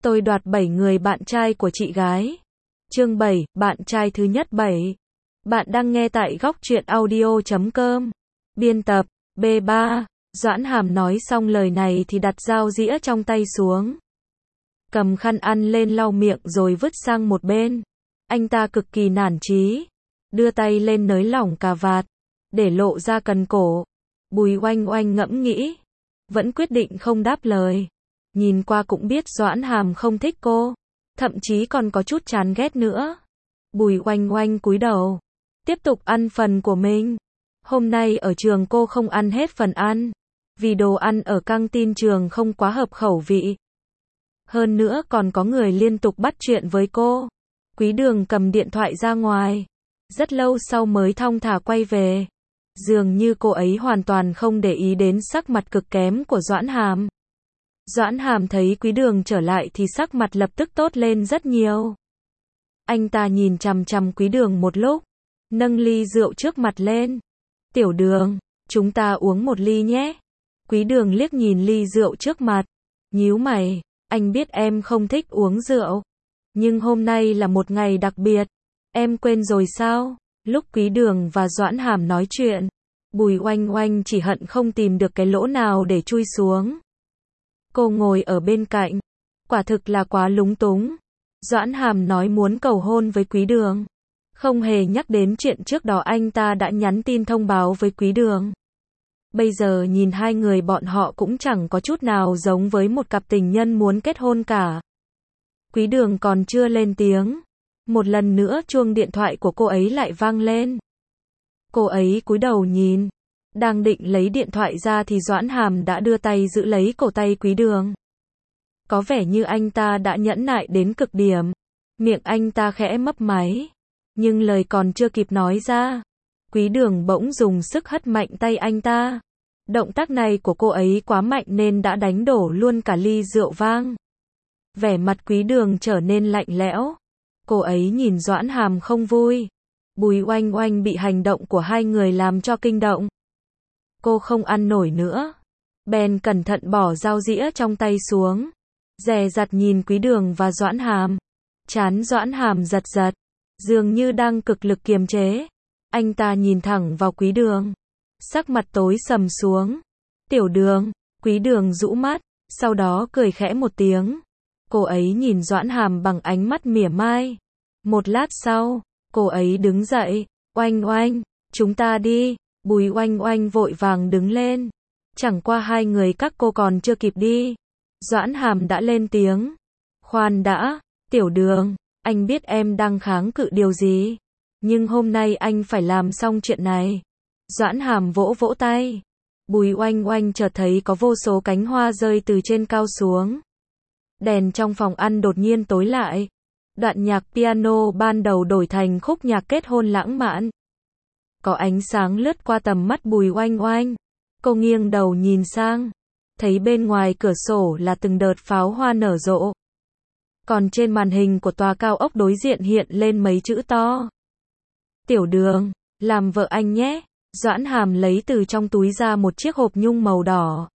Tôi đoạt 7 người bạn trai của chị gái. Chương 7, bạn trai thứ nhất 7. Bạn đang nghe tại góc truyện audio.com. Biên tập, B3. Doãn Hàm nói xong lời này thì đặt dao dĩa trong tay xuống. Cầm khăn ăn lên lau miệng rồi vứt sang một bên. Anh ta cực kỳ nản chí. Đưa tay lên nới lỏng cà vạt, để lộ ra cần cổ. Bùi Oanh Oanh ngẫm nghĩ. Vẫn quyết định không đáp lời. Nhìn qua cũng biết Doãn Hàm không thích cô. Thậm chí còn có chút chán ghét nữa. Bùi Oanh Oanh cúi đầu. Tiếp tục ăn phần của mình. Hôm nay ở trường cô không ăn hết phần ăn. Vì đồ ăn ở căng tin trường không quá hợp khẩu vị. Hơn nữa còn có người liên tục bắt chuyện với cô. Quý Đường cầm điện thoại ra ngoài. Rất lâu sau mới thong thả quay về. Dường như cô ấy hoàn toàn không để ý đến sắc mặt cực kém của Doãn Hàm. Doãn Hàm thấy Quý Đường trở lại thì sắc mặt lập tức tốt lên rất nhiều. Anh ta nhìn chằm chằm Quý Đường một lúc, nâng ly rượu trước mặt lên. Tiểu Đường, chúng ta uống một ly nhé. Quý Đường liếc nhìn ly rượu trước mặt, nhíu mày, anh biết em không thích uống rượu. Nhưng hôm nay là một ngày đặc biệt, em quên rồi sao? Lúc Quý Đường và Doãn Hàm nói chuyện, Bùi Oanh Oanh chỉ hận không tìm được cái lỗ nào để chui xuống. Cô ngồi ở bên cạnh, quả thực là quá lúng túng. Doãn Hàm nói muốn cầu hôn với Quý Đường. Không hề nhắc đến chuyện trước đó anh ta đã nhắn tin thông báo với Quý Đường. Bây giờ nhìn hai người bọn họ cũng chẳng có chút nào giống với một cặp tình nhân muốn kết hôn cả. Quý Đường còn chưa lên tiếng. Một lần nữa chuông điện thoại của cô ấy lại vang lên. Cô ấy cúi đầu nhìn. Đang định lấy điện thoại ra thì Doãn Hàm đã đưa tay giữ lấy cổ tay Quý Đường. Có vẻ như anh ta đã nhẫn nại đến cực điểm. Miệng anh ta khẽ mấp máy. Nhưng lời còn chưa kịp nói ra. Quý Đường bỗng dùng sức hất mạnh tay anh ta. Động tác này của cô ấy quá mạnh nên đã đánh đổ luôn cả ly rượu vang. Vẻ mặt Quý Đường trở nên lạnh lẽo. Cô ấy nhìn Doãn Hàm không vui. Bùi Oanh Oanh bị hành động của hai người làm cho kinh động. Cô không ăn nổi nữa. Bèn cẩn thận bỏ dao dĩa trong tay xuống. Dè dặt nhìn Quý Đường và Doãn Hàm. Trán Doãn Hàm giật giật. Dường như đang cực lực kiềm chế. Anh ta nhìn thẳng vào Quý Đường. Sắc mặt tối sầm xuống. Tiểu Đường. Quý Đường rũ mắt. Sau đó cười khẽ một tiếng. Cô ấy nhìn Doãn Hàm bằng ánh mắt mỉa mai. Một lát sau, cô ấy đứng dậy. Oanh Oanh, chúng ta đi. Bùi Oanh Oanh vội vàng đứng lên. Chẳng qua hai người các cô còn chưa kịp đi. Doãn Hàm đã lên tiếng. Khoan đã, Tiểu Đường, anh biết em đang kháng cự điều gì. Nhưng hôm nay anh phải làm xong chuyện này. Doãn Hàm vỗ vỗ tay. Bùi Oanh Oanh chợt thấy có vô số cánh hoa rơi từ trên cao xuống. Đèn trong phòng ăn đột nhiên tối lại. Đoạn nhạc piano ban đầu đổi thành khúc nhạc kết hôn lãng mạn. Có ánh sáng lướt qua tầm mắt Bùi Oanh Oanh. Cô nghiêng đầu nhìn sang. Thấy bên ngoài cửa sổ là từng đợt pháo hoa nở rộ. Còn trên màn hình của tòa cao ốc đối diện hiện lên mấy chữ to. Tiểu Đường, làm vợ anh nhé. Doãn Hàm lấy từ trong túi ra một chiếc hộp nhung màu đỏ.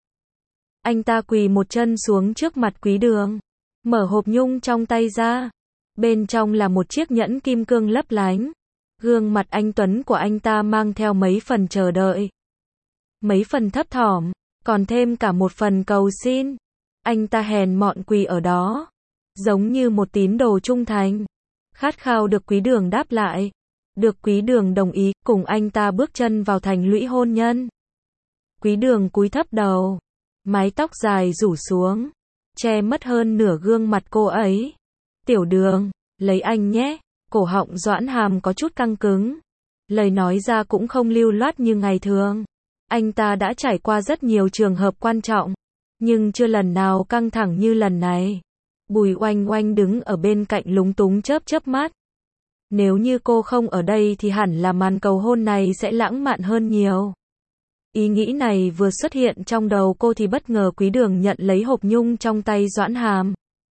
Anh ta quỳ một chân xuống trước mặt Quý Đường. Mở hộp nhung trong tay ra. Bên trong là một chiếc nhẫn kim cương lấp lánh. Gương mặt anh tuấn của anh ta mang theo mấy phần chờ đợi. Mấy phần thấp thỏm. Còn thêm cả một phần cầu xin. Anh ta hèn mọn quỳ ở đó. Giống như một tín đồ trung thành. Khát khao được Quý Đường đáp lại. Được Quý Đường đồng ý cùng anh ta bước chân vào thành lũy hôn nhân. Quý Đường cúi thấp đầu. Mái tóc dài rủ xuống. Che mất hơn nửa gương mặt cô ấy. Tiểu Đường, lấy anh nhé. Cổ họng Doãn Hàm có chút căng cứng. Lời nói ra cũng không lưu loát như ngày thường. Anh ta đã trải qua rất nhiều trường hợp quan trọng. Nhưng chưa lần nào căng thẳng như lần này. Bùi Oanh Oanh đứng ở bên cạnh lúng túng chớp chớp mắt. Nếu như cô không ở đây thì hẳn là màn cầu hôn này sẽ lãng mạn hơn nhiều. Ý nghĩ này vừa xuất hiện trong đầu cô thì bất ngờ Quý Đường nhận lấy hộp nhung trong tay Doãn Hàm.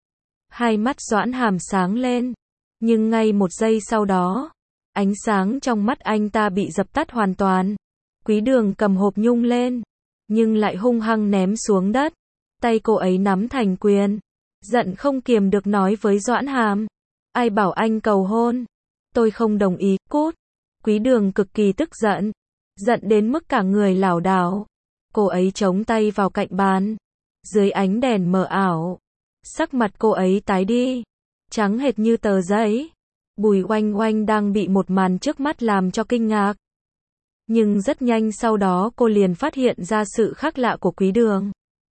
Hai mắt Doãn Hàm sáng lên. Nhưng ngay một giây sau đó, ánh sáng trong mắt anh ta bị dập tắt hoàn toàn. Quý Đường cầm hộp nhung lên, nhưng lại hung hăng ném xuống đất. Tay cô ấy nắm thành quyền. giận không kiềm được nói với Doãn Hàm. Ai bảo anh cầu hôn? Tôi không đồng ý, cút. Quý Đường cực kỳ tức giận. Giận đến mức cả người lảo đảo. Cô ấy chống tay vào cạnh bàn. Dưới ánh đèn mờ ảo. Sắc mặt cô ấy tái đi. Trắng hệt như tờ giấy. Bùi Oanh Oanh đang bị một màn trước mắt làm cho kinh ngạc. Nhưng rất nhanh sau đó cô liền phát hiện ra sự khác lạ của Quý Đường.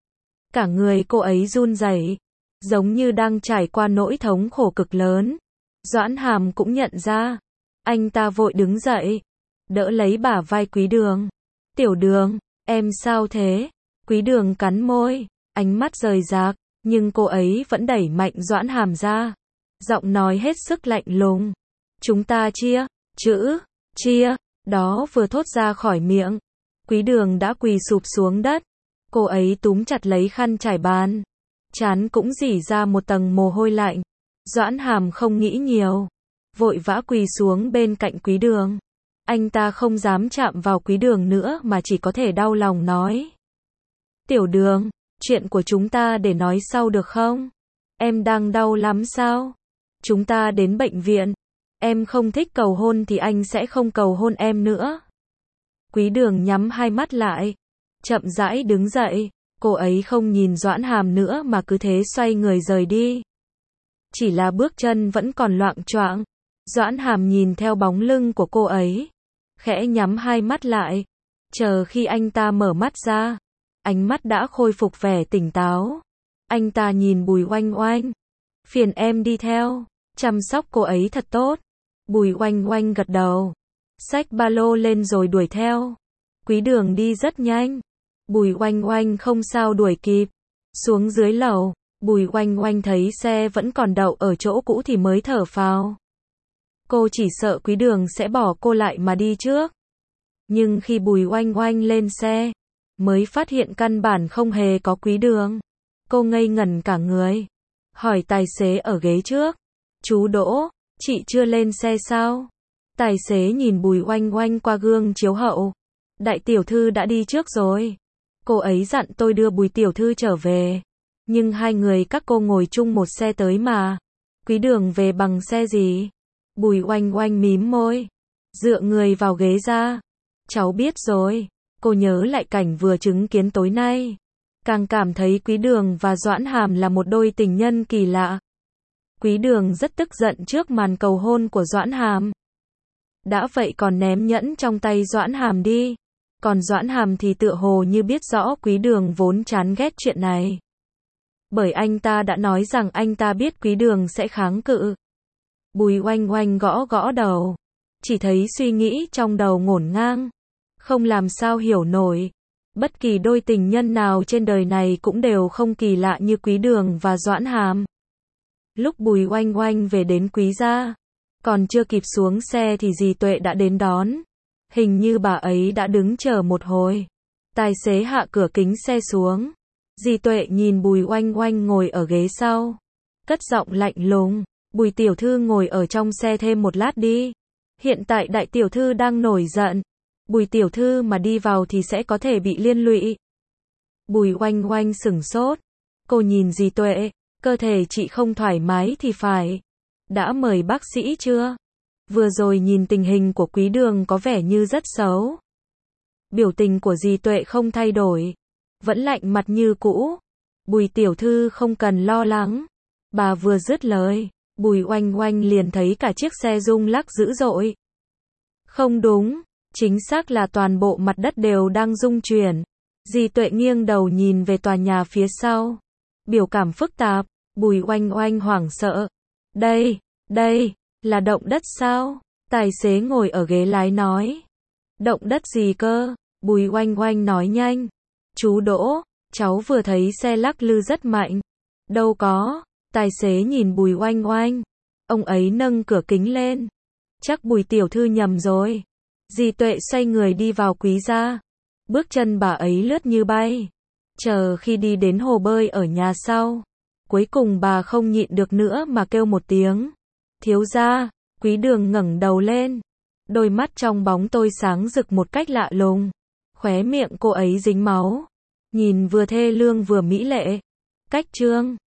Cả người cô ấy run rẩy, giống như đang trải qua nỗi thống khổ cực lớn. Doãn Hàm cũng nhận ra. Anh ta vội đứng dậy, đỡ lấy bả vai Quý Đường. Tiểu Đường, em sao thế? Quý Đường cắn môi, ánh mắt rời rạc, nhưng cô ấy vẫn đẩy mạnh Doãn Hàm ra. Giọng nói hết sức lạnh lùng. Chúng ta chia, chữ, chia, đó vừa thốt ra khỏi miệng. Quý Đường đã quỳ sụp xuống đất. Cô ấy túm chặt lấy khăn trải bàn. Trán cũng rỉ ra một tầng mồ hôi lạnh. Doãn Hàm không nghĩ nhiều. Vội vã quỳ xuống bên cạnh Quý Đường. Anh ta không dám chạm vào Quý Đường nữa mà chỉ có thể đau lòng nói. Tiểu Đường, chuyện của chúng ta để nói sau được không? Em đang đau lắm sao? Chúng ta đến bệnh viện. Em không thích cầu hôn thì anh sẽ không cầu hôn em nữa. Quý Đường nhắm hai mắt lại. Chậm rãi đứng dậy. Cô ấy không nhìn Doãn Hàm nữa mà cứ thế xoay người rời đi. Chỉ là bước chân vẫn còn loạng choạng. Doãn Hàm nhìn theo bóng lưng của cô ấy. Khẽ nhắm hai mắt lại. Chờ khi anh ta mở mắt ra. Ánh mắt đã khôi phục vẻ tỉnh táo. Anh ta nhìn Bùi Oanh Oanh. Phiền em đi theo. Chăm sóc cô ấy thật tốt. Bùi Oanh Oanh gật đầu. Xách ba lô lên rồi đuổi theo. Quý Đường đi rất nhanh. Bùi Oanh Oanh không sao đuổi kịp. Xuống dưới lầu. Bùi Oanh Oanh thấy xe vẫn còn đậu ở chỗ cũ thì mới thở phào. Cô chỉ sợ Quý Đường sẽ bỏ cô lại mà đi trước. Nhưng khi Bùi Oanh Oanh lên xe, mới phát hiện căn bản không hề có Quý Đường. Cô ngây ngẩn cả người. Hỏi tài xế ở ghế trước. Chú Đỗ, chị chưa lên xe sao? Tài xế nhìn Bùi Oanh Oanh qua gương chiếu hậu. Đại tiểu thư đã đi trước rồi. Cô ấy dặn tôi đưa Bùi tiểu thư trở về. Nhưng hai người các cô ngồi chung một xe tới mà. Quý Đường về bằng xe gì? Bùi Oanh Oanh mím môi. Dựa người vào ghế ra. Cháu biết rồi. Cô nhớ lại cảnh vừa chứng kiến tối nay. Càng cảm thấy Quý Đường và Doãn Hàm là một đôi tình nhân kỳ lạ. Quý Đường rất tức giận trước màn cầu hôn của Doãn Hàm. Đã vậy còn ném nhẫn trong tay Doãn Hàm đi. Còn Doãn Hàm thì tựa hồ như biết rõ Quý Đường vốn chán ghét chuyện này. Bởi anh ta đã nói rằng anh ta biết Quý Đường sẽ kháng cự. Bùi Oanh Oanh gõ gõ đầu. Chỉ thấy suy nghĩ trong đầu ngổn ngang. Không làm sao hiểu nổi. Bất kỳ đôi tình nhân nào trên đời này cũng đều không kỳ lạ như Quý Đường và Doãn Hàm. Lúc Bùi Oanh Oanh về đến Quý gia, còn chưa kịp xuống xe thì dì Tuệ đã đến đón. Hình như bà ấy đã đứng chờ một hồi. Tài xế hạ cửa kính xe xuống. Dì Tuệ nhìn Bùi Oanh Oanh ngồi ở ghế sau. Cất giọng lạnh lùng. Bùi tiểu thư ngồi ở trong xe thêm một lát đi. Hiện tại đại tiểu thư đang nổi giận. Bùi tiểu thư mà đi vào thì sẽ có thể bị liên lụy. Bùi Oanh Oanh sửng sốt. Cô nhìn dì Tuệ. Cơ thể chị không thoải mái thì phải. Đã mời bác sĩ chưa? Vừa rồi nhìn tình hình của Quý Đường có vẻ như rất xấu. Biểu tình của dì Tuệ không thay đổi. Vẫn lạnh mặt như cũ. Bùi tiểu thư không cần lo lắng. Bà vừa dứt lời. Bùi Oanh Oanh liền thấy cả chiếc xe rung lắc dữ dội. Không đúng. Chính xác là toàn bộ mặt đất đều đang rung chuyển. Dì Tuệ nghiêng đầu nhìn về tòa nhà phía sau. Biểu cảm phức tạp. Bùi Oanh Oanh hoảng sợ. Đây, là động đất sao? Tài xế ngồi ở ghế lái nói. Động đất gì cơ? Bùi Oanh Oanh nói nhanh. Chú Đỗ, cháu vừa thấy xe lắc lư rất mạnh. Đâu có. Tài xế nhìn Bùi Oanh Oanh. Ông ấy nâng cửa kính lên. Chắc Bùi tiểu thư nhầm rồi. Dì Tuệ xoay người đi vào Quý gia. Bước chân bà ấy lướt như bay. Chờ khi đi đến hồ bơi ở nhà sau. Cuối cùng bà không nhịn được nữa mà kêu một tiếng. Thiếu gia. Quý Đường ngẩng đầu lên. Đôi mắt trong bóng tối sáng rực một cách lạ lùng. Khóe miệng cô ấy dính máu. Nhìn vừa thê lương vừa mỹ lệ. Cách chương